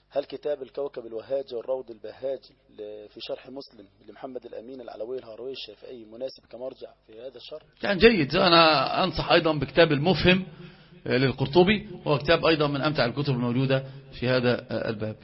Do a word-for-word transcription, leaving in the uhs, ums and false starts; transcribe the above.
هل كتاب الكوكب الوهاجي والروض البهاج في شرح مسلم لمحمد الأمين العلوي الهروي الشافعي مناسب كمرجع في هذا الشرح؟ يعني جيد. أنا أنصح أيضا بكتاب المفهم للقرطبي، وهو كتاب أيضا من أمتع الكتب الموجودة في هذا الباب.